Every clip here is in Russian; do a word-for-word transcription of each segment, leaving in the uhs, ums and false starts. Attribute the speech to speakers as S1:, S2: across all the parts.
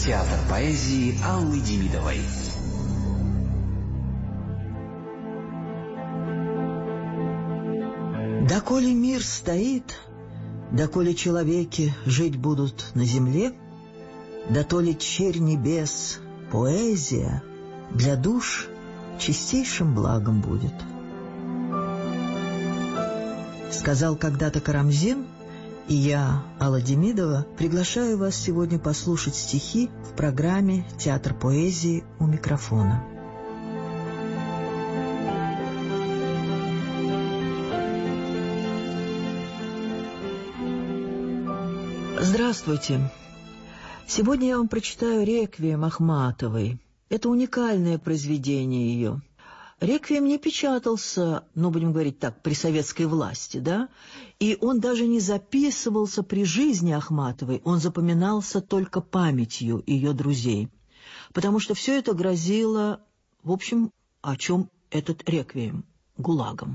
S1: Театр поэзии Аллы Демидовой.
S2: Доколе мир стоит, доколе человеки жить будут на земле, дотоле черь небес, поэзия для душ чистейшим благом будет. Сказал когда-то Карамзин, и я, Алла Демидова, приглашаю вас сегодня послушать стихи в программе «Театр поэзии» у микрофона. Здравствуйте. Сегодня я вам прочитаю «Реквием» Ахматовой. Это уникальное произведение ее. «Реквием» не печатался, ну, будем говорить так, при советской власти, да? И он даже не записывался при жизни Ахматовой, он запоминался только памятью ее друзей. Потому что все это грозило, в общем, о чем этот «Реквием» — ГУЛАГом.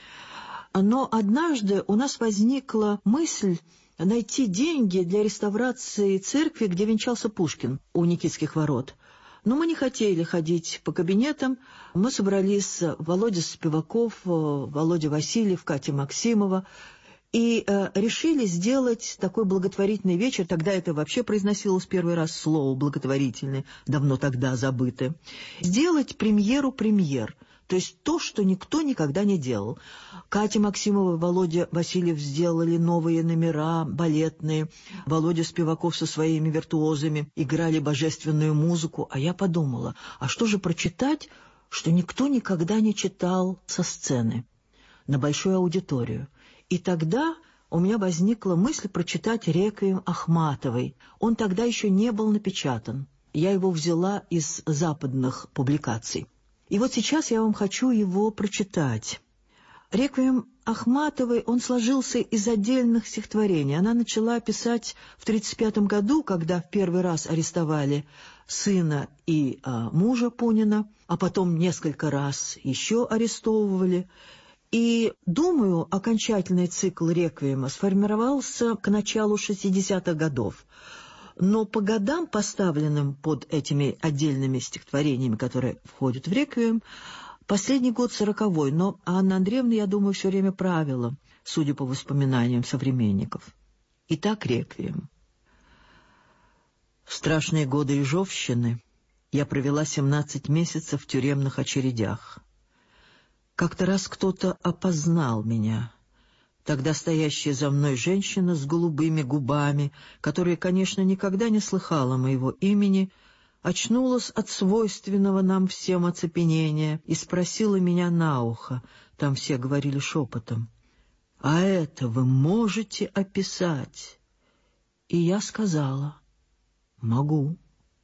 S2: Но однажды у нас возникла мысль найти деньги для реставрации церкви, где венчался Пушкин, у Никитских ворот. Но мы не хотели ходить по кабинетам. Мы собрались Володя Спиваков, Володя Васильев, Катя Максимова и э, решили сделать такой благотворительный вечер. Тогда это вообще произносилось первый раз слово «благотворительный», давно тогда забытое. Сделать премьеру премьер. То есть то, что никто никогда не делал. Катя Максимова и Володя Васильев сделали новые номера балетные. Володя Спиваков со своими виртуозами играли божественную музыку. А я подумала, а что же прочитать, что никто никогда не читал со сцены на большую аудиторию? И тогда у меня возникла мысль прочитать «Реквием» Ахматовой. Он тогда еще не был напечатан. Я его взяла из западных публикаций. И вот сейчас я вам хочу его прочитать. «Реквием» Ахматовой, он сложился из отдельных стихотворений. Она начала писать в тридцать пятом году, когда в первый раз арестовали сына и а, мужа Пунина, а потом несколько раз еще арестовывали. И, думаю, окончательный цикл «Реквиема» сформировался к началу шестидесятых годов. Но по годам, поставленным под этими отдельными стихотворениями, которые входят в «Реквием», последний год сороковой, но Анна Андреевна, я думаю, все время правила, судя по воспоминаниям современников. Итак, «Реквием». В страшные годы Ижовщины я провела семнадцать месяцев в тюремных очередях. Как-то раз кто-то опознал меня. Тогда стоящая за мной женщина с голубыми губами, которая, конечно, никогда не слыхала моего имени, очнулась от свойственного нам всем оцепенения и спросила меня на ухо, там все говорили шепотом: «А это вы можете описать?» И я сказала: «Могу».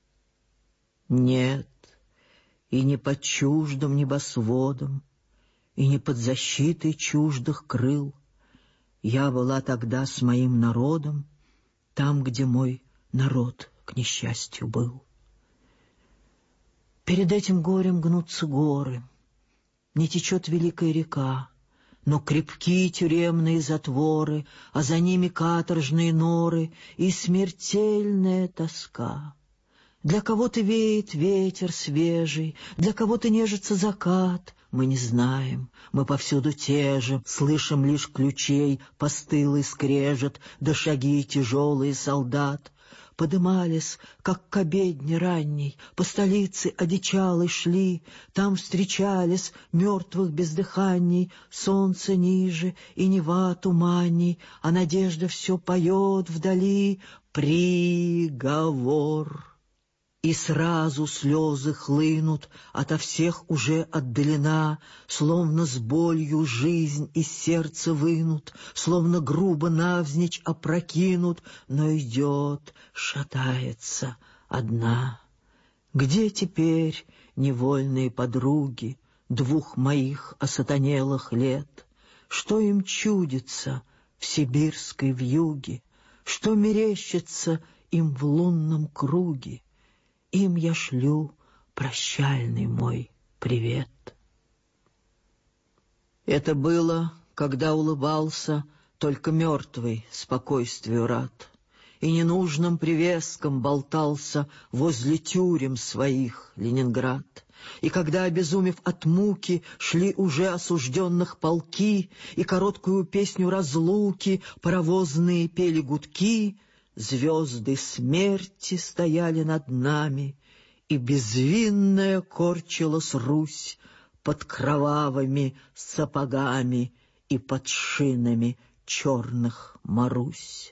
S2: Нет, и не под чуждым небосводом, и не под защитой чуждых крыл. Я была тогда с моим народом, там, где мой народ, к несчастью, был. Перед этим горем гнутся горы, не течет великая река, но крепкие тюремные затворы, а за ними каторжные норы и смертельная тоска. Для кого-то веет ветер свежий, для кого-то нежится закат. Мы не знаем, мы повсюду те же, слышим лишь ключей постылый скрежет, да шаги тяжелые солдат. Подымались, как к обедне ранней, по столице одичалой шли, там встречались мертвых бездыханней, солнце ниже и Нева туманней, а надежда все поет вдали: приговор. И сразу слезы хлынут, ото всех уже отдалена, словно с болью жизнь из сердца вынут, словно грубо навзничь опрокинут, но идет, шатается одна. Где теперь невольные подруги двух моих осатанелых лет? Что им чудится в сибирской вьюге? Что мерещится им в лунном круге? Им я шлю прощальный мой привет. Это было, когда улыбался только мертвый спокойствию рад, и ненужным привеском болтался возле тюрем своих Ленинград. И когда, обезумев от муки, шли уже осужденных полки, и короткую песню разлуки паровозные пели гудки, звезды смерти стояли над нами, и безвинная корчилась Русь под кровавыми сапогами и под шинами черных Марусь.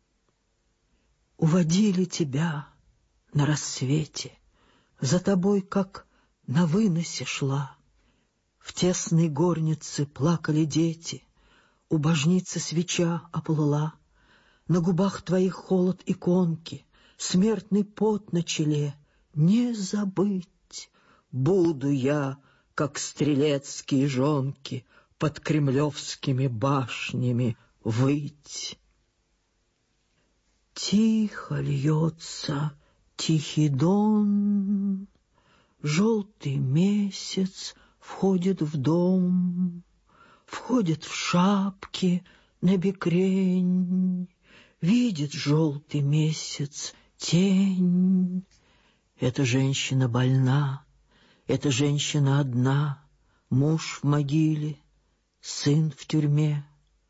S2: Уводили тебя на рассвете, за тобой, как на выносе шла. В тесной горнице плакали дети, у божницы свеча оплыла. На губах твоих холод иконки, смертный пот на челе. Не забыть буду я, как стрелецкие жонки, под кремлевскими башнями выть. Тихо льется тихий дон, желтый месяц входит в дом, входит в шапке на бекрень, видит желтый месяц тень. Эта женщина больна, эта женщина одна, муж в могиле, сын в тюрьме.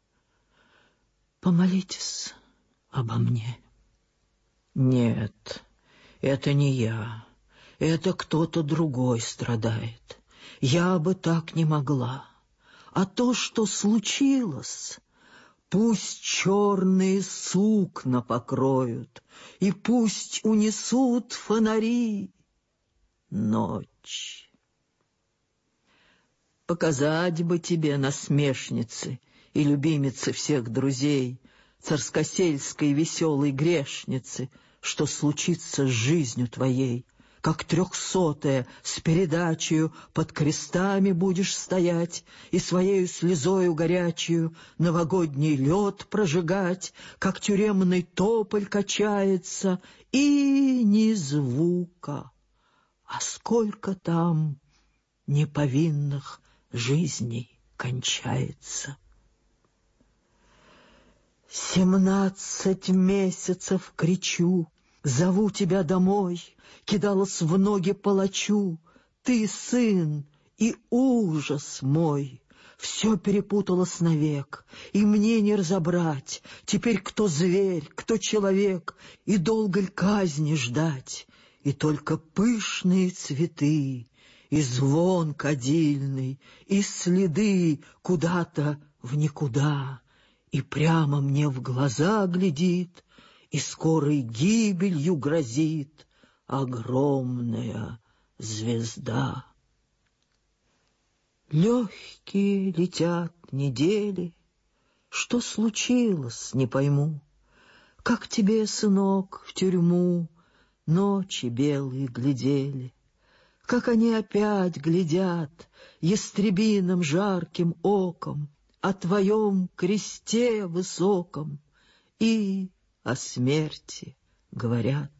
S2: Помолитесь обо мне. Нет, это не я, это кто-то другой страдает. Я бы так не могла. А то, что случилось, пусть черные сукна покроют, и пусть унесут фонари. Ночь. Показать бы тебе, насмешницы и любимицы всех друзей, царскосельской веселой грешницы, что случится с жизнью твоей, как трехсотая с передачею под крестами будешь стоять и своею слезою горячую новогодний лед прожигать, как тюремный тополь качается, и ни звука. А сколько там неповинных жизней кончается. Семнадцать месяцев кричу, зову тебя домой, кидалась в ноги палачу. Ты сын и ужас мой. Все перепуталось навек, и мне не разобрать, теперь кто зверь, кто человек, и долго ль казни ждать. И только пышные цветы, и звон кадильный, и следы куда-то в никуда, и прямо мне в глаза глядит, и скорой гибелью грозит огромная звезда. Легкие летят недели, что случилось, не пойму. Как тебе, сынок, в тюрьму ночи белые глядели, как они опять глядят ястребиным жарким оком о твоем кресте высоком и о смерти говорят.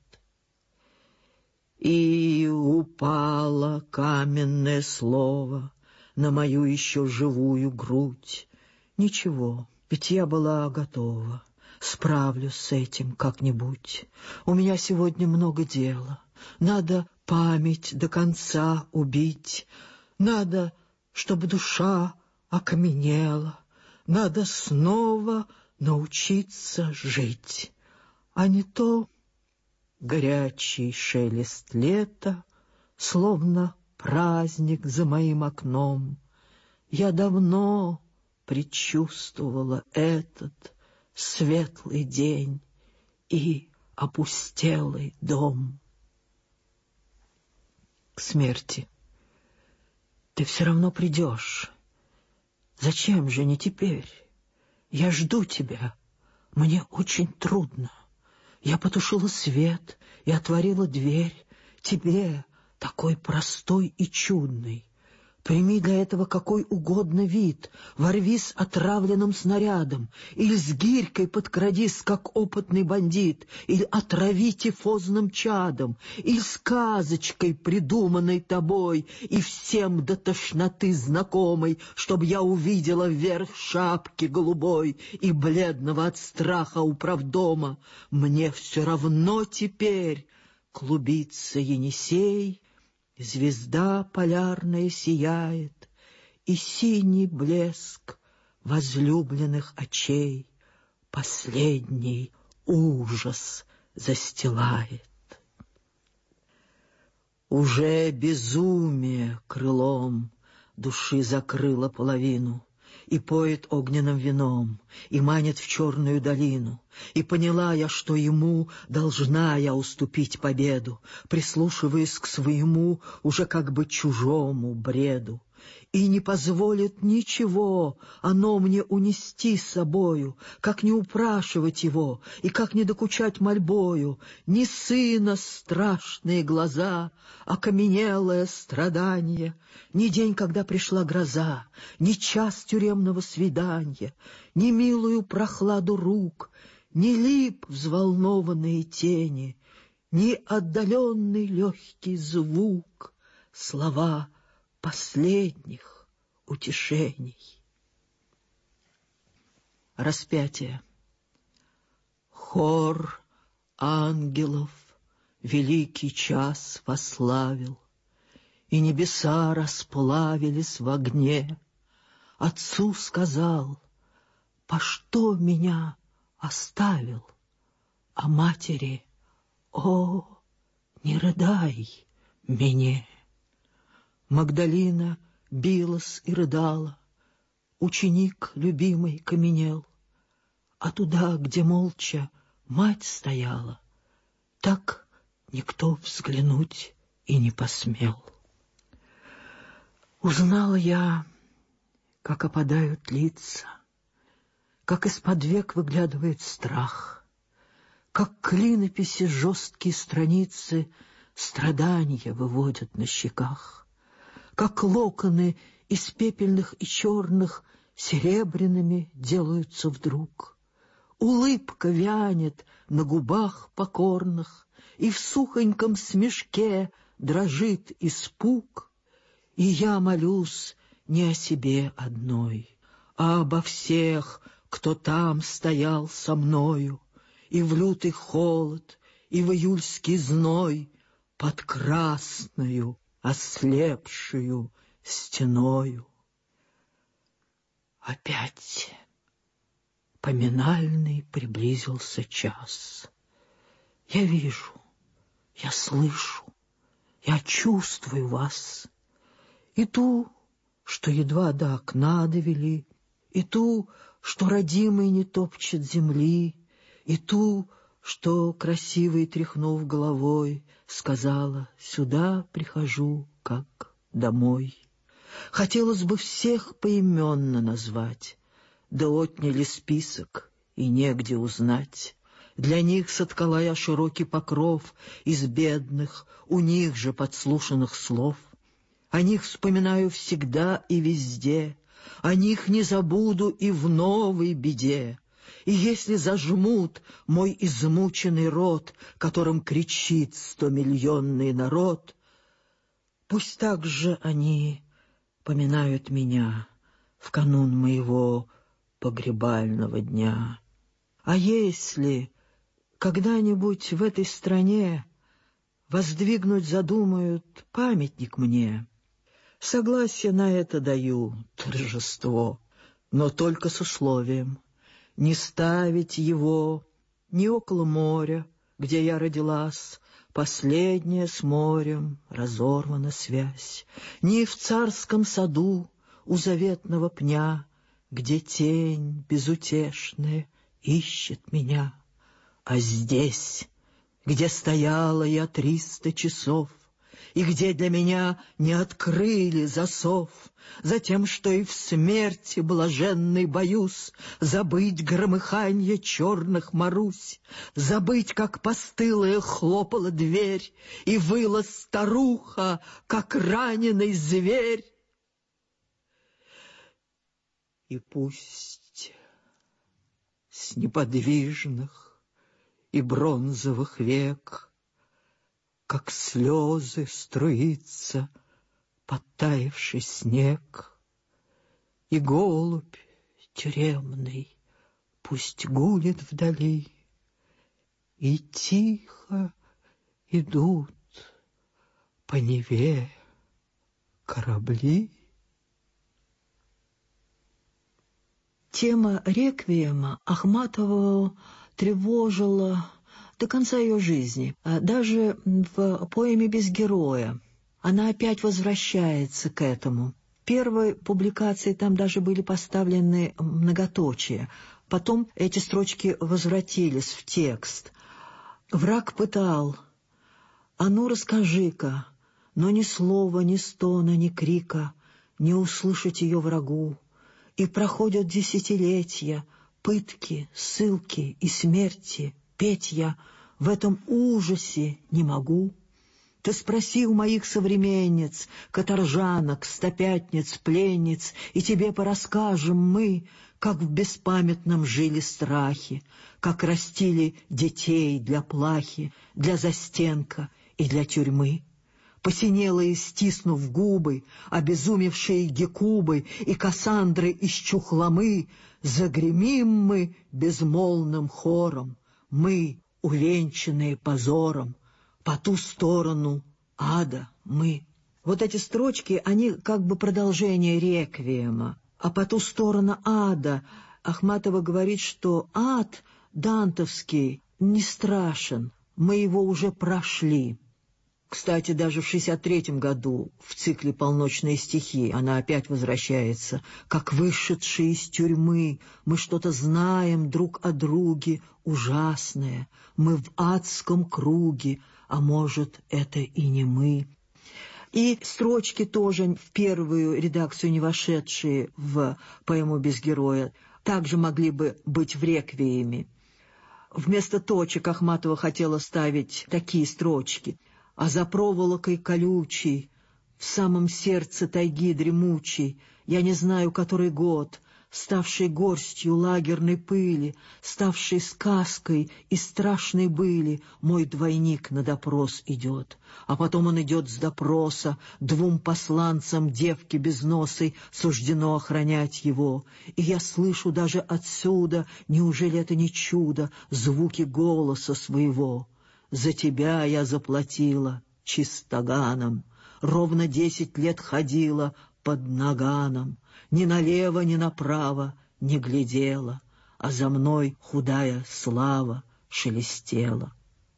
S2: И упало каменное слово на мою еще живую грудь. Ничего, ведь я была готова, справлюсь с этим как-нибудь. У меня сегодня много дела, надо память до конца убить, надо, чтобы душа окаменела, надо снова научиться жить, а не то горячий шелест лета, словно праздник за моим окном. Я давно предчувствовала этот светлый день и опустелый дом. К смерти. Ты все равно придешь. Зачем же не теперь? Я жду тебя. Мне очень трудно. Я потушила свет и отворила дверь. Тебе, такой простой и чудный, Прими для этого какой угодно вид, ворвись отравленным снарядом, или с гирькой подкрадись, как опытный бандит, или отрави тифозным чадом, или сказочкой, придуманной тобой, и всем до тошноты знакомой, чтоб я увидела вверх шапки голубой и бледного от страха управдома. Мне все равно теперь клубится Енисей, звезда полярная сияет, и синий блеск возлюбленных очей последний ужас застилает. Уже безумие крылом души закрыло половину, и поет огненным вином, и манит в черную долину. И поняла я, что ему должна я уступить победу, прислушиваясь к своему уже как бы чужому бреду. И не позволит ничего оно мне унести с собою, как не упрашивать его, и как не докучать мольбою, ни сына страшные глаза, окаменелое страдание, ни день, когда пришла гроза, ни час тюремного свидания, ни милую прохладу рук, ни лип взволнованные тени, ни отдаленный легкий звук, слова последних утешений. Распятие. Хор ангелов великий час восславил, и небеса расплавились в огне. Отцу сказал: по что меня оставил? А матери: о, не рыдай мне. Магдалина билась и рыдала, ученик любимый каменел, а туда, где молча мать стояла, так никто взглянуть и не посмел. Узнала я, как опадают лица, как из-под век выглядывает страх, как клинописи жесткие страницы страдания выводят на щеках, как локоны из пепельных и черных серебряными делаются вдруг. Улыбка вянет на губах покорных, и в сухоньком смешке дрожит испуг. И я молюсь не о себе одной, а обо всех, кто там стоял со мною, и в лютый холод, и в июльский зной, под красною ослепшую стеною. Опять поминальный приблизился час. Я вижу, я слышу, я чувствую вас, и ту, что едва до окна довели, и ту, что родимый не топчет земли, и ту, что, красивой тряхнув головой, сказала: сюда прихожу, как домой. Хотелось бы всех поименно назвать, да отняли список, и негде узнать. Для них соткала я широкий покров из бедных, у них же подслушанных слов. О них вспоминаю всегда и везде, о них не забуду и в новой беде. И если зажмут мой измученный рот, которым кричит стомиллионный народ, пусть так же они поминают меня в канун моего погребального дня. А если когда-нибудь в этой стране воздвигнуть задумают памятник мне, согласие на это даю, торжество, но только с условием не ставить его ни около моря, где я родилась, последняя с морем разорвана связь, ни в царском саду у заветного пня, где тень безутешная ищет меня, а здесь, где стояла я триста часов, и где для меня не открыли засов, за тем, что и в смерти блаженной боюсь забыть громыханье черных Марусь, забыть, как постылая хлопала дверь и выла старуха, как раненый зверь.
S3: И пусть с неподвижных и бронзовых век, как слезы, струится подтаявший снег, и голубь тюремный пусть гулит вдали, и тихо идут по Неве корабли.
S2: Тема реквиема Ахматову тревожила до конца ее жизни. Даже в поэме «Без героя» она опять возвращается к этому. В первой публикации там даже были поставлены многоточия. Потом эти строчки возвратились в текст. «Враг пытал, а ну расскажи-ка, но ни слова, ни стона, ни крика не услышать ее врагу. И проходят десятилетия, пытки, ссылки и смерти, петь я в этом ужасе не могу. Ты спроси у моих современниц, каторжанок, стопятниц, пленниц, и тебе порасскажем мы, как в беспамятном жили страхе, как растили детей для плахи, для застенка и для тюрьмы. Посинелые, стиснув губы, обезумевшие гекубы и Кассандры из Чухломы, загремим мы безмолвным хором, мы, увенчанные позором, по ту сторону ада мы». Вот эти строчки, они как бы продолжение реквиема. А по ту сторону ада Ахматова говорит, что ад дантовский не страшен, мы его уже прошли. Кстати, даже в шестьдесят третьем году в цикле «Полночные стихи» она опять возвращается. «Как вышедшие из тюрьмы, мы что-то знаем друг о друге ужасное. Мы в адском круге, а может, это и не мы». И строчки тоже в первую редакцию не вошедшие в поэму «Без героя» также могли бы быть в реквиеме. Вместо точек Ахматова хотела ставить такие строчки: «А за проволокой колючей, в самом сердце тайги дремучей, я не знаю, который год, ставший горстью лагерной пыли, ставший сказкой и страшной были, мой двойник на допрос идет. А потом он идет с допроса, двум посланцам девки безносой суждено охранять его. И я слышу даже отсюда, неужели это не чудо, звуки голоса своего. За тебя я заплатила чистоганом, ровно десять лет ходила под наганом, ни налево, ни направо не глядела, а за мной худая слава шелестела».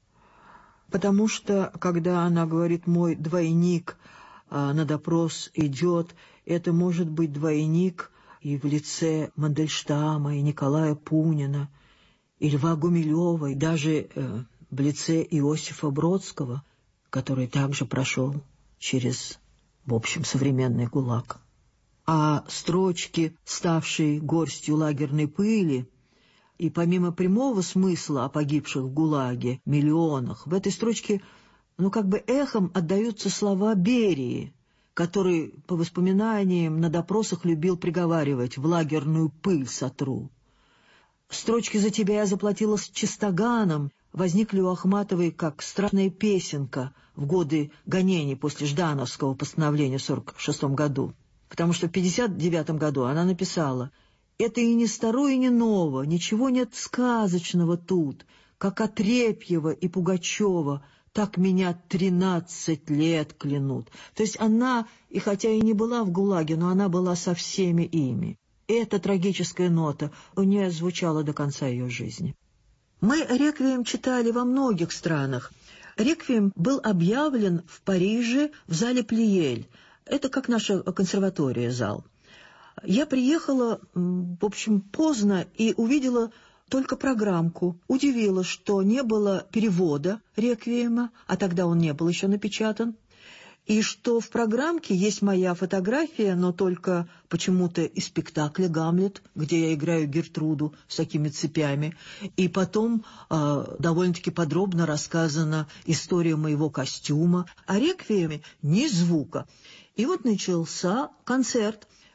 S2: Потому что, когда она говорит «мой двойник а, на допрос идет», это может быть двойник и в лице Мандельштама, и Николая Пунина, и Льва Гумилева, и даже э, в лице Иосифа Бродского, который также прошел через, в общем, современный ГУЛАГ. А строчки, ставшие горстью лагерной пыли, и помимо прямого смысла о погибших в ГУЛАГе миллионах, в этой строчке, ну, как бы эхом отдаются слова Берии, который, по воспоминаниям, на допросах любил приговаривать «в лагерную пыль сотру». Строчки «За тебя я заплатила с чистоганом» возникли у Ахматовой как страшная песенка в годы гонений после Ждановского постановления в сорок шестом году. Потому что в пятьдесят девятом году она написала: «Это и не старо, и не ново, ничего нет сказочного тут, как Отрепьева и Пугачева, так меня тринадцать лет клянут». То есть она, и хотя и не была в ГУЛАГе, но она была со всеми ими. Эта трагическая нота у нее звучала до конца ее жизни. Мы реквием читали во многих странах. Реквием был объявлен в Париже в зале Плиель. Это как наша консерватория зал. Я приехала, в общем, поздно и увидела только программку. Удивилась, что не было перевода реквиема, а тогда он не был еще напечатан. И что в программке есть моя фотография, но только почему-то из спектакля «Гамлет», где я играю Гертруду с такими цепями. И потом э, довольно-таки подробно рассказана история моего костюма. О реквиеме ни звука. И вот начался концерт.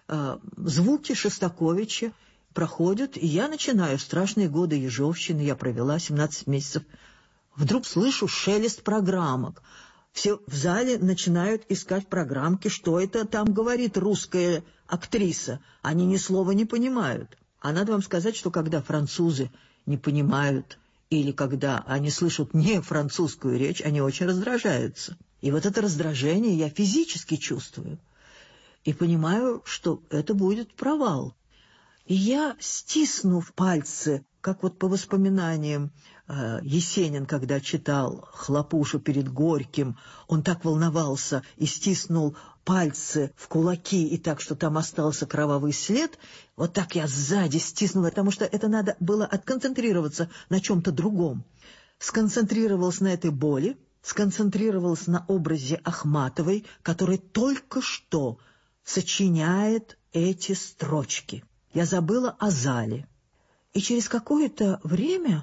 S2: э, звуки Шостаковича проходят, и я начинаю страшные годы ежовщины, я провела семнадцать месяцев. Вдруг слышу шелест программок. Все в зале начинают искать программки, что это там говорит русская актриса. Они ни слова не понимают. А надо вам сказать, что когда французы не понимают или когда они слышат не французскую речь, они очень раздражаются. И вот это раздражение я физически чувствую. И понимаю, что это будет провал. И я, стиснув пальцы, как вот по воспоминаниям э, Есенин, когда читал «Хлопушу перед Горьким», он так волновался и стиснул пальцы в кулаки, и так, что там остался кровавый след, вот так я сзади стиснула, потому что это надо было отконцентрироваться на чем-то другом. Сконцентрировалась на этой боли, сконцентрировалась на образе Ахматовой, который только что сочиняет эти строчки. Я забыла о зале. И через какое-то время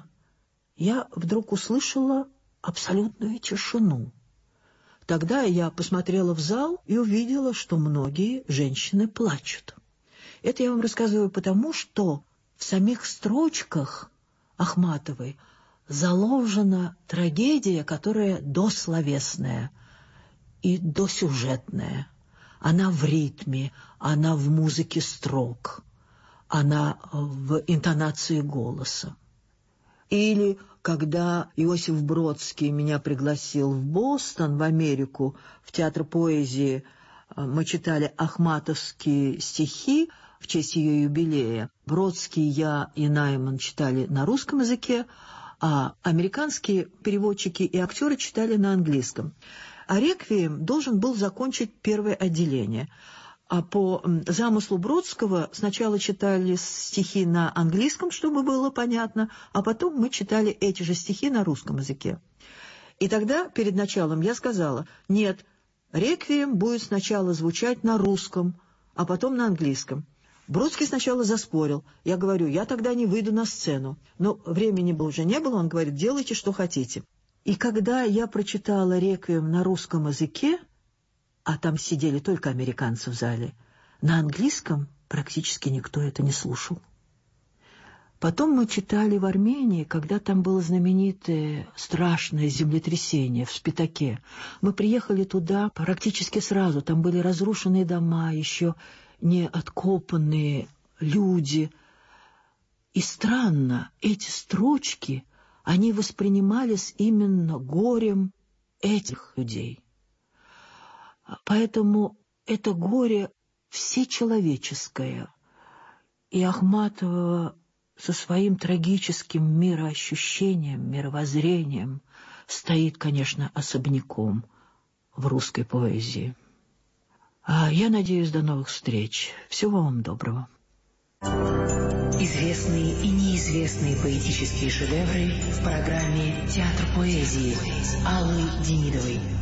S2: я вдруг услышала абсолютную тишину. Тогда я посмотрела в зал и увидела, что многие женщины плачут. Это я вам рассказываю потому, что в самих строчках Ахматовой заложена трагедия, которая дословесная и досюжетная. Она в ритме, она в музыке строк. Она в интонации голоса. Или когда Иосиф Бродский меня пригласил в Бостон, в Америку, в театр поэзии, мы читали ахматовские стихи в честь ее юбилея. Бродский, я и Найман читали на русском языке, а американские переводчики и актеры читали на английском. А «Реквием» должен был закончить первое отделение. А по замыслу Бродского сначала читали стихи на английском, чтобы было понятно, а потом мы читали эти же стихи на русском языке. И тогда, перед началом, я сказала, нет, «Реквием» будет сначала звучать на русском, а потом на английском. Бродский сначала заспорил. Я говорю, я тогда не выйду на сцену. Но времени уже не было, он говорит, делайте, что хотите. И когда я прочитала «Реквием» на русском языке, а там сидели только американцы в зале, на английском практически никто это не слушал. Потом мы читали в Армении, когда там было знаменитое страшное землетрясение в Спитаке. Мы приехали туда практически сразу, там были разрушенные дома, еще не откопанные люди. И странно, эти строчки, они воспринимались именно горем этих людей. Поэтому это горе всечеловеческое. И Ахматова со своим трагическим мироощущением, мировоззрением стоит, конечно, особняком в русской поэзии. А я надеюсь, до новых встреч. Всего вам доброго.
S1: Известные и неизвестные поэтические шедевры в программе «Театр поэзии» Аллы Демидовой.